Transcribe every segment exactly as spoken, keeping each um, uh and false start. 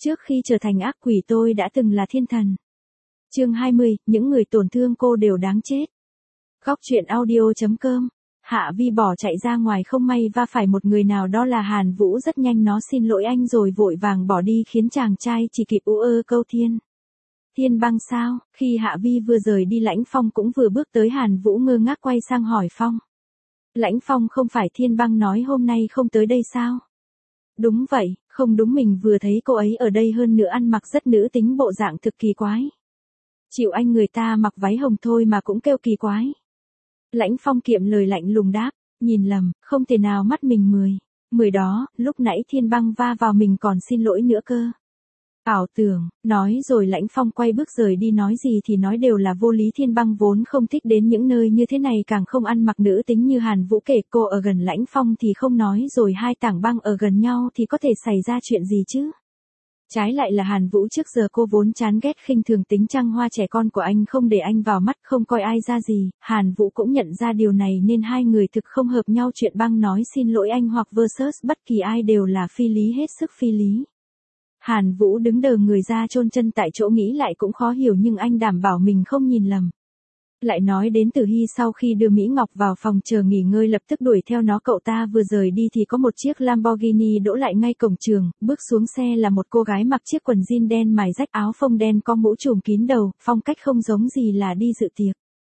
Trước khi trở thành ác quỷ tôi đã từng là thiên thần. Chương hai mươi, những người tổn thương cô đều đáng chết. Góc truyện audio.com. Hạ Vi bỏ chạy ra ngoài không may va phải một người nào đó là Hàn Vũ, rất nhanh nó xin lỗi anh rồi vội vàng bỏ đi khiến chàng trai chỉ kịp ú ơ câu thiên. Thiên băng sao? Khi Hạ Vi vừa rời đi Lãnh Phong cũng vừa bước tới, Hàn Vũ ngơ ngác quay sang hỏi Phong. Lãnh Phong, không phải Thiên băng nói hôm nay không tới đây sao? Đúng vậy, không đúng, mình vừa thấy cô ấy ở đây, hơn nữa ăn mặc rất nữ tính, bộ dạng thực kỳ quái. Chịu anh, người ta mặc váy hồng thôi mà cũng kêu kỳ quái. Lãnh Phong kiệm lời lạnh lùng đáp, nhìn lầm, không thể nào, mắt mình mười. Mười đó, lúc nãy Thiên băng va vào mình còn xin lỗi nữa cơ. Ảo tưởng, nói rồi Lãnh Phong quay bước rời đi, nói gì thì nói đều là vô lý. Thiên băng vốn không thích đến những nơi như thế này, càng không ăn mặc nữ tính như Hàn Vũ, kể cô ở gần Lãnh Phong thì không nói, rồi hai tảng băng ở gần nhau thì có thể xảy ra chuyện gì chứ. Trái lại là Hàn Vũ, trước giờ cô vốn chán ghét khinh thường tính trăng hoa trẻ con của anh, không để anh vào mắt, không coi ai ra gì. Hàn Vũ cũng nhận ra điều này nên hai người thực không hợp nhau. Chuyện băng nói xin lỗi anh hoặc versus bất kỳ ai đều là phi lý, hết sức phi lý. Hàn Vũ đứng đờ người ra chôn chân tại chỗ, nghĩ lại cũng khó hiểu nhưng anh đảm bảo mình không nhìn lầm. Lại nói đến Tử Hy, sau khi đưa Mỹ Ngọc vào phòng chờ nghỉ ngơi lập tức đuổi theo nó. Cậu ta vừa rời đi thì có một chiếc Lamborghini đỗ lại ngay cổng trường, bước xuống xe là một cô gái mặc chiếc quần jean đen mài rách, áo phông đen có mũ trùm kín đầu, phong cách không giống gì là đi dự tiệc.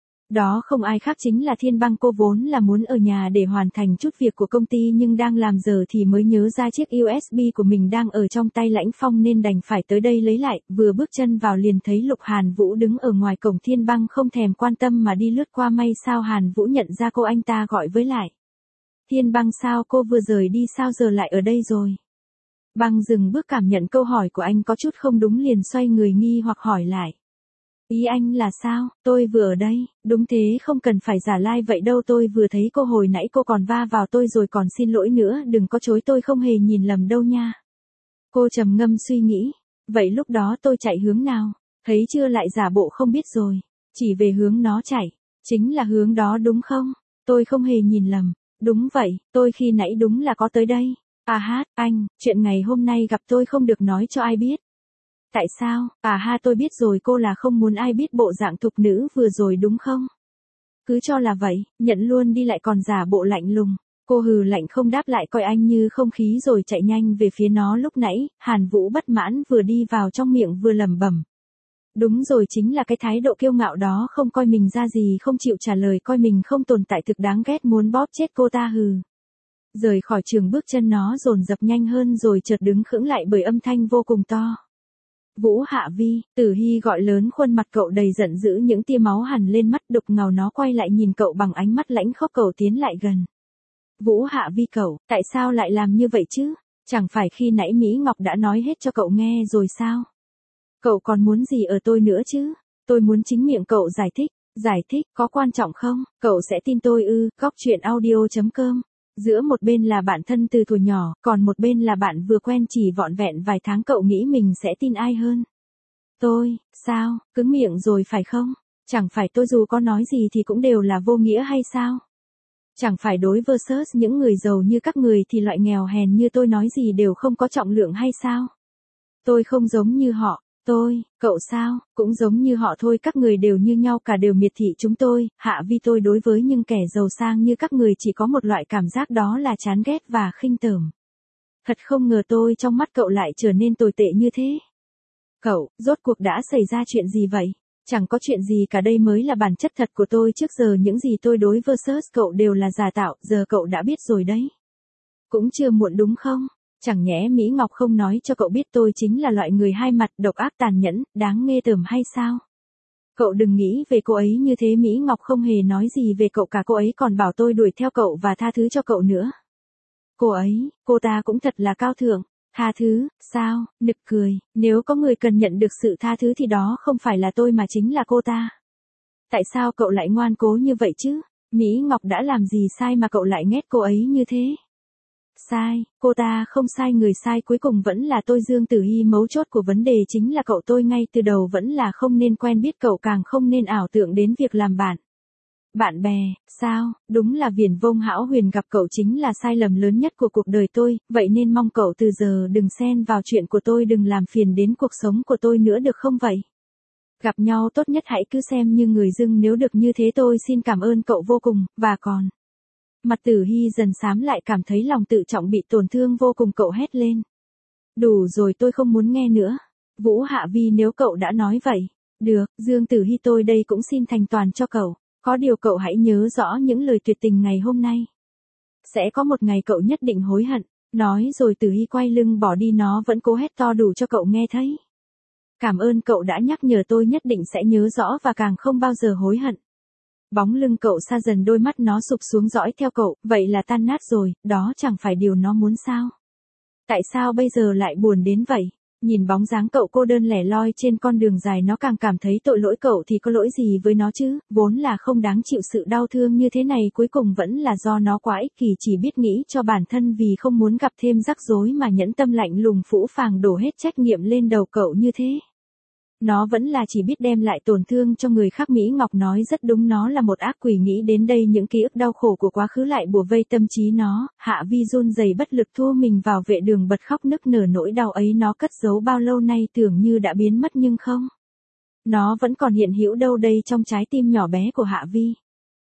Đó không ai khác chính là Thiên băng. Cô vốn là muốn ở nhà để hoàn thành chút việc của công ty nhưng đang làm giờ thì mới nhớ ra chiếc u ét bê của mình đang ở trong tay Lãnh Phong nên đành phải tới đây lấy lại. Vừa bước chân vào liền thấy Lục Hàn Vũ đứng ở ngoài cổng. Thiên băng không thèm quan tâm mà đi lướt qua. May sao Hàn Vũ nhận ra cô, anh ta gọi với lại. Thiên băng sao, cô vừa rời đi sao giờ lại ở đây rồi? Băng dừng bước, cảm nhận câu hỏi của anh có chút không đúng liền xoay người nghi hoặc hỏi lại. Ý anh là sao? Tôi vừa ở đây. Đúng thế, không cần phải giả lai vậy đâu, tôi vừa thấy cô hồi nãy, cô còn va vào tôi rồi còn xin lỗi nữa, đừng có chối tôi không hề nhìn lầm đâu nha. Cô trầm ngâm suy nghĩ. Vậy lúc đó tôi chạy hướng nào? Thấy chưa, lại giả bộ không biết rồi. Chỉ về hướng nó chạy. Chính là hướng đó đúng không? Tôi không hề nhìn lầm. Đúng vậy, tôi khi nãy đúng là có tới đây. À hát, anh, chuyện ngày hôm nay gặp tôi không được nói cho ai biết. Tại sao? À ha, tôi biết rồi, cô là không muốn ai biết bộ dạng thục nữ vừa rồi đúng không? Cứ cho là vậy, nhận luôn đi, lại còn giả bộ lạnh lùng. Cô hừ lạnh không đáp lại, coi anh như không khí rồi chạy nhanh về phía nó. Lúc nãy, Hàn Vũ bất mãn vừa đi vào trong miệng vừa lẩm bẩm. Đúng rồi, chính là cái thái độ kiêu ngạo đó, không coi mình ra gì, không chịu trả lời, coi mình không tồn tại, thực đáng ghét, muốn bóp chết cô ta. Hừ. Rời khỏi trường, bước chân nó dồn dập nhanh hơn rồi chợt đứng khựng lại bởi âm thanh vô cùng to. Vũ, Hạ Vi, Tử Hy gọi lớn, khuôn mặt cậu đầy giận dữ, những tia máu hằn lên mắt. Đục ngầu nó quay lại nhìn cậu bằng ánh mắt lãnh khốc. Cậu tiến lại gần. Vũ, Hạ Vi, cậu, tại sao lại làm như vậy chứ? Chẳng phải khi nãy Mỹ Ngọc đã nói hết cho cậu nghe rồi sao? Cậu còn muốn gì ở tôi nữa chứ? Tôi muốn chính miệng cậu giải thích. Giải thích, có quan trọng không? Cậu sẽ tin tôi ư? Góc truyện audio.com. Giữa một bên là bạn thân từ thuở nhỏ, còn một bên là bạn vừa quen chỉ vỏn vẹn vài tháng, cậu nghĩ mình sẽ tin ai hơn? Tôi, sao, cứng miệng rồi phải không? Chẳng phải tôi dù có nói gì thì cũng đều là vô nghĩa hay sao? Chẳng phải đối versus những người giàu như các người thì loại nghèo hèn như tôi nói gì đều không có trọng lượng hay sao? Tôi không giống như họ. Tôi, cậu sao, cũng giống như họ thôi, các người đều như nhau cả, đều miệt thị chúng tôi. Hạ Vi, tôi đối với những kẻ giàu sang như các người chỉ có một loại cảm giác, đó là chán ghét và khinh tởm. Thật không ngờ tôi trong mắt cậu lại trở nên tồi tệ như thế. Cậu, rốt cuộc đã xảy ra chuyện gì vậy? Chẳng có chuyện gì cả, đây mới là bản chất thật của tôi. Trước giờ những gì tôi đối versus cậu đều là giả tạo, giờ cậu đã biết rồi đấy. Cũng chưa muộn đúng không? Chẳng nhẽ Mỹ Ngọc không nói cho cậu biết tôi chính là loại người hai mặt, độc ác tàn nhẫn, đáng ghê tởm hay sao? Cậu đừng nghĩ về cô ấy như thế, Mỹ Ngọc không hề nói gì về cậu cả, cô ấy còn bảo tôi đuổi theo cậu và tha thứ cho cậu nữa. Cô ấy, cô ta cũng thật là cao thượng. Tha thứ, sao, nực cười, nếu có người cần nhận được sự tha thứ thì đó không phải là tôi mà chính là cô ta. Tại sao cậu lại ngoan cố như vậy chứ? Mỹ Ngọc đã làm gì sai mà cậu lại ghét cô ấy như thế? Sai, cô ta không sai, người sai cuối cùng vẫn là tôi, Dương Tử Hy. Mấu chốt của vấn đề chính là cậu, tôi ngay từ đầu vẫn là không nên quen biết cậu, càng không nên ảo tưởng đến việc làm bạn. Bạn bè, sao, đúng là viển vông hão huyền gặp cậu chính là sai lầm lớn nhất của cuộc đời tôi, vậy nên mong cậu từ giờ đừng xen vào chuyện của tôi, đừng làm phiền đến cuộc sống của tôi nữa được không vậy? Gặp nhau tốt nhất hãy cứ xem như người dưng, nếu được như thế tôi xin cảm ơn cậu vô cùng, và còn. Mặt Tử Hy dần xám lại, cảm thấy lòng tự trọng bị tổn thương vô cùng, cậu hét lên. Đủ rồi, tôi không muốn nghe nữa. Vũ Hạ Vi, nếu cậu đã nói vậy. Được, Dương Tử Hy, tôi đây cũng xin thành toàn cho cậu. Có điều cậu hãy nhớ rõ những lời tuyệt tình ngày hôm nay. Sẽ có một ngày cậu nhất định hối hận. Nói rồi Tử Hy quay lưng bỏ đi, nó vẫn cố hét to đủ cho cậu nghe thấy. Cảm ơn cậu đã nhắc nhở, tôi nhất định sẽ nhớ rõ và càng không bao giờ hối hận. Bóng lưng cậu xa dần, đôi mắt nó sụp xuống dõi theo cậu, vậy là tan nát rồi, đó chẳng phải điều nó muốn sao? Tại sao bây giờ lại buồn đến vậy? Nhìn bóng dáng cậu cô đơn lẻ loi trên con đường dài, nó càng cảm thấy tội lỗi. Cậu thì có lỗi gì với nó chứ, vốn là không đáng chịu sự đau thương như thế này, cuối cùng vẫn là do nó quá ích kỷ, chỉ biết nghĩ cho bản thân, vì không muốn gặp thêm rắc rối mà nhẫn tâm lạnh lùng phũ phàng đổ hết trách nhiệm lên đầu cậu như thế. Nó vẫn là chỉ biết đem lại tổn thương cho người khác. Mỹ Ngọc nói rất đúng, nó là một ác quỷ. Nghĩ đến đây, những ký ức đau khổ của quá khứ lại bủa vây tâm trí nó. Hạ Vi run rẩy bất lực thua mình vào vệ đường, bật khóc nức nở. Nỗi đau ấy nó cất giấu bao lâu nay tưởng như đã biến mất, nhưng không. Nó vẫn còn hiện hữu đâu đây trong trái tim nhỏ bé của Hạ Vi.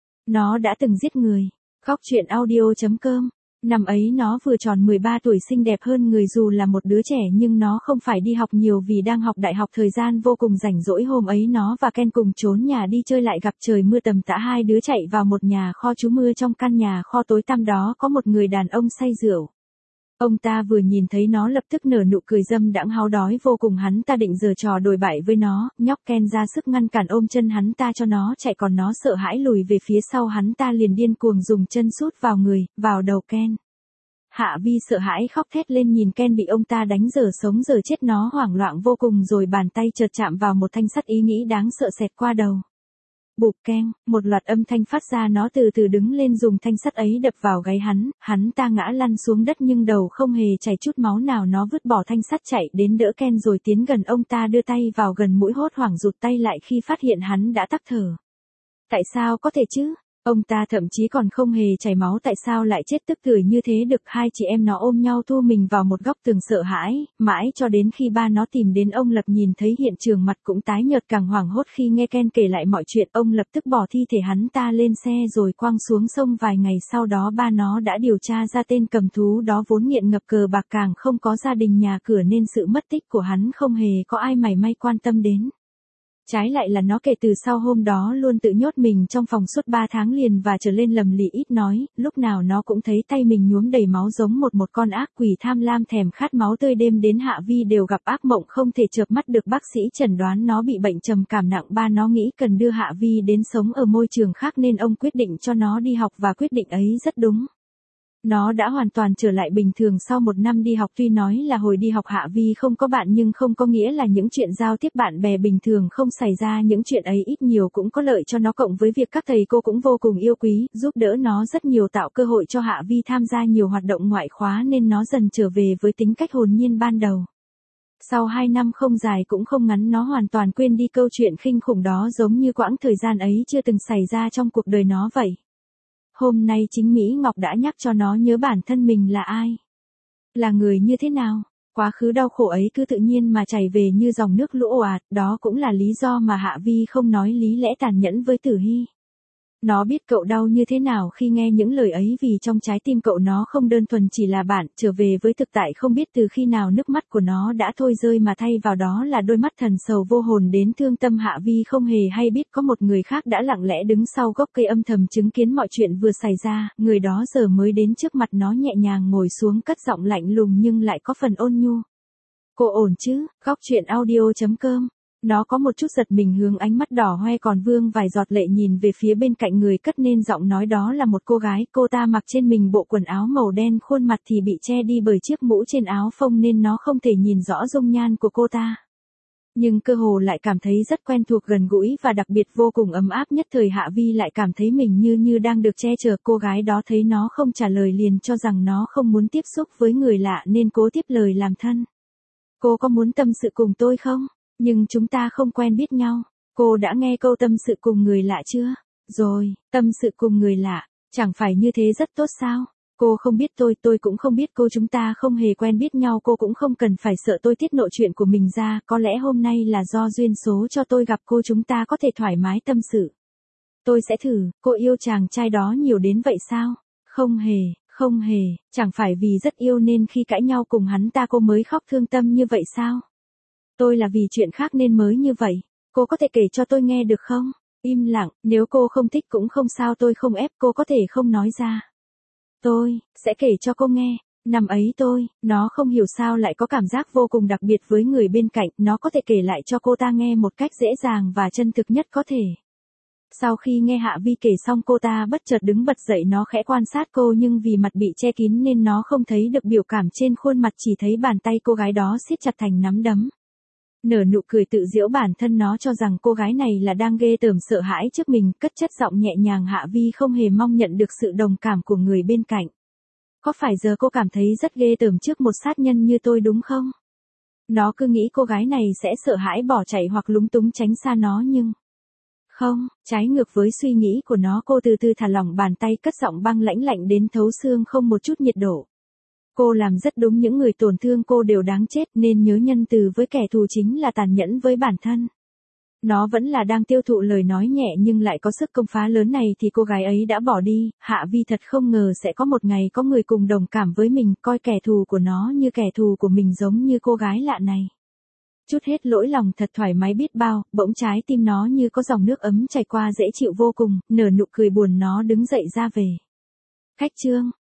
Nó đã từng giết người. Khóc chuyện audio chấm com. Năm ấy nó vừa tròn mười ba tuổi, xinh đẹp hơn người dù là một đứa trẻ, nhưng nó không phải đi học nhiều vì đang học đại học. Thời gian vô cùng rảnh rỗi, hôm ấy nó và Ken cùng trốn nhà đi chơi, lại gặp trời mưa tầm tã. Hai đứa chạy vào một nhà kho trú mưa. Trong căn nhà kho tối tăm đó có một người đàn ông say rượu. Ông ta vừa nhìn thấy nó lập tức nở nụ cười dâm đãng, háo đói vô cùng. Hắn ta định giở trò đồi bại với nó, nhóc Ken ra sức ngăn cản, ôm chân hắn ta cho nó chạy, còn nó sợ hãi lùi về phía sau. Hắn ta liền điên cuồng dùng chân sút vào người, vào đầu Ken. Hạ Vi sợ hãi khóc thét lên, nhìn Ken bị ông ta đánh dở sống dở chết, nó hoảng loạn vô cùng. Rồi bàn tay chợt chạm vào một thanh sắt, ý nghĩ đáng sợ xẹt qua đầu. Bụp keng, một loạt âm thanh phát ra, nó từ từ đứng lên, dùng thanh sắt ấy đập vào gáy hắn, hắn ta ngã lăn xuống đất nhưng đầu không hề chảy chút máu nào. Nó vứt bỏ thanh sắt chạy đến đỡ Ken rồi tiến gần ông ta, đưa tay vào gần mũi, hốt hoảng rụt tay lại khi phát hiện hắn đã tắc thở. Tại sao có thể chứ? Ông ta thậm chí còn không hề chảy máu, tại sao lại chết tức tưởi như thế được? Hai chị em nó ôm nhau thu mình vào một góc tường sợ hãi, mãi cho đến khi ba nó tìm đến. Ông Lập nhìn thấy hiện trường, mặt cũng tái nhợt, càng hoảng hốt khi nghe Ken kể lại mọi chuyện. Ông lập tức bỏ thi thể hắn ta lên xe rồi quăng xuống sông. Vài ngày sau đó ba nó đã điều tra ra tên cầm thú đó vốn nghiện ngập cờ bạc, càng không có gia đình nhà cửa, nên sự mất tích của hắn không hề có ai mảy may quan tâm đến. Trái lại là nó kể từ sau hôm đó luôn tự nhốt mình trong phòng suốt ba tháng liền và trở lên lầm lì ít nói, lúc nào nó cũng thấy tay mình nhuốm đầy máu giống một một con ác quỷ tham lam thèm khát máu tươi. Đêm đến Hạ Vi đều gặp ác mộng, không thể chợp mắt được. Bác sĩ chẩn đoán nó bị bệnh trầm cảm nặng. Ba nó nghĩ cần đưa Hạ Vi đến sống ở môi trường khác nên ông quyết định cho nó đi học, và quyết định ấy rất đúng. Nó đã hoàn toàn trở lại bình thường sau một năm đi học. Tuy nói là hồi đi học Hạ Vi không có bạn, nhưng không có nghĩa là những chuyện giao tiếp bạn bè bình thường không xảy ra. Những chuyện ấy ít nhiều cũng có lợi cho nó, cộng với việc các thầy cô cũng vô cùng yêu quý, giúp đỡ nó rất nhiều, tạo cơ hội cho Hạ Vi tham gia nhiều hoạt động ngoại khóa, nên nó dần trở về với tính cách hồn nhiên ban đầu. Sau hai năm không dài cũng không ngắn, nó hoàn toàn quên đi câu chuyện kinh khủng đó, giống như quãng thời gian ấy chưa từng xảy ra trong cuộc đời nó vậy. Hôm nay chính Mỹ Ngọc đã nhắc cho nó nhớ bản thân mình là ai, là người như thế nào. Quá khứ đau khổ ấy cứ tự nhiên mà chảy về như dòng nước lũ ồ ạt. Đó cũng là lý do mà Hạ Vi không nói lý lẽ tàn nhẫn với Tử Hy. Nó biết cậu đau như thế nào khi nghe những lời ấy, vì trong trái tim cậu nó không đơn thuần chỉ là bạn. Trở về với thực tại, không biết từ khi nào nước mắt của nó đã thôi rơi, mà thay vào đó là đôi mắt thần sầu vô hồn đến thương tâm. Hạ Vi không hề hay biết có một người khác đã lặng lẽ đứng sau gốc cây, âm thầm chứng kiến mọi chuyện vừa xảy ra. Người đó giờ mới đến trước mặt nó, nhẹ nhàng ngồi xuống, cất giọng lạnh lùng nhưng lại có phần ôn nhu. Cô ổn chứ? Khóc chuyện audio chấm com. Nó có một chút giật mình, hướng ánh mắt đỏ hoe còn vương vài giọt lệ nhìn về phía bên cạnh người cất nên giọng nói, đó là một cô gái. Cô ta mặc trên mình bộ quần áo màu đen, khuôn mặt thì bị che đi bởi chiếc mũ trên áo phông nên nó không thể nhìn rõ dung nhan của cô ta. Nhưng cơ hồ lại cảm thấy rất quen thuộc, gần gũi và đặc biệt vô cùng ấm áp. Nhất thời Hạ Vi lại cảm thấy mình như như đang được che chở. Cô gái đó thấy nó không trả lời liền cho rằng nó không muốn tiếp xúc với người lạ nên cố tiếp lời làm thân. Cô có muốn tâm sự cùng tôi không? Nhưng chúng ta không quen biết nhau. Cô đã nghe câu tâm sự cùng người lạ chưa? Rồi, tâm sự cùng người lạ, chẳng phải như thế rất tốt sao? Cô không biết tôi, tôi cũng không biết cô, chúng ta không hề quen biết nhau, cô cũng không cần phải sợ tôi tiết lộ chuyện của mình ra, có lẽ hôm nay là do duyên số cho tôi gặp cô, chúng ta có thể thoải mái tâm sự. Tôi sẽ thử. Cô yêu chàng trai đó nhiều đến vậy sao? Không hề, không hề, chẳng phải vì rất yêu nên khi cãi nhau cùng hắn ta cô mới khóc thương tâm như vậy sao? Tôi là vì chuyện khác nên mới như vậy. Cô có thể kể cho tôi nghe được không? Im lặng, nếu cô không thích cũng không sao, tôi không ép, cô có thể không nói ra. Tôi sẽ kể cho cô nghe. Năm ấy tôi, nó không hiểu sao lại có cảm giác vô cùng đặc biệt với người bên cạnh, nó có thể kể lại cho cô ta nghe một cách dễ dàng và chân thực nhất có thể. Sau khi nghe Hạ Vi kể xong, cô ta bất chợt đứng bật dậy, nó khẽ quan sát cô nhưng vì mặt bị che kín nên nó không thấy được biểu cảm trên khuôn mặt, chỉ thấy bàn tay cô gái đó siết chặt thành nắm đấm. Nở nụ cười tự giễu bản thân nó cho rằng cô gái này là đang ghê tởm sợ hãi trước mình, cất chất giọng nhẹ nhàng. Hạ Vi không hề mong nhận được sự đồng cảm của người bên cạnh. Có phải giờ cô cảm thấy rất ghê tởm trước một sát nhân như tôi đúng không? Nó cứ nghĩ cô gái này sẽ sợ hãi bỏ chạy hoặc lúng túng tránh xa nó nhưng... Không, trái ngược với suy nghĩ của nó, cô từ từ thả lỏng bàn tay, cất giọng băng lãnh lạnh đến thấu xương, không một chút nhiệt độ. Cô làm rất đúng, những người tổn thương cô đều đáng chết, nên nhớ nhân từ với kẻ thù chính là tàn nhẫn với bản thân. Nó vẫn là đang tiêu thụ lời nói nhẹ nhưng lại có sức công phá lớn này thì cô gái ấy đã bỏ đi. Hạ Vi thật không ngờ sẽ có một ngày có người cùng đồng cảm với mình, coi kẻ thù của nó như kẻ thù của mình, giống như cô gái lạ này. Chút hết lỗi lòng, thật thoải mái biết bao, bỗng trái tim nó như có dòng nước ấm chảy qua, dễ chịu vô cùng, nở nụ cười buồn, nó đứng dậy ra về. Khách trương,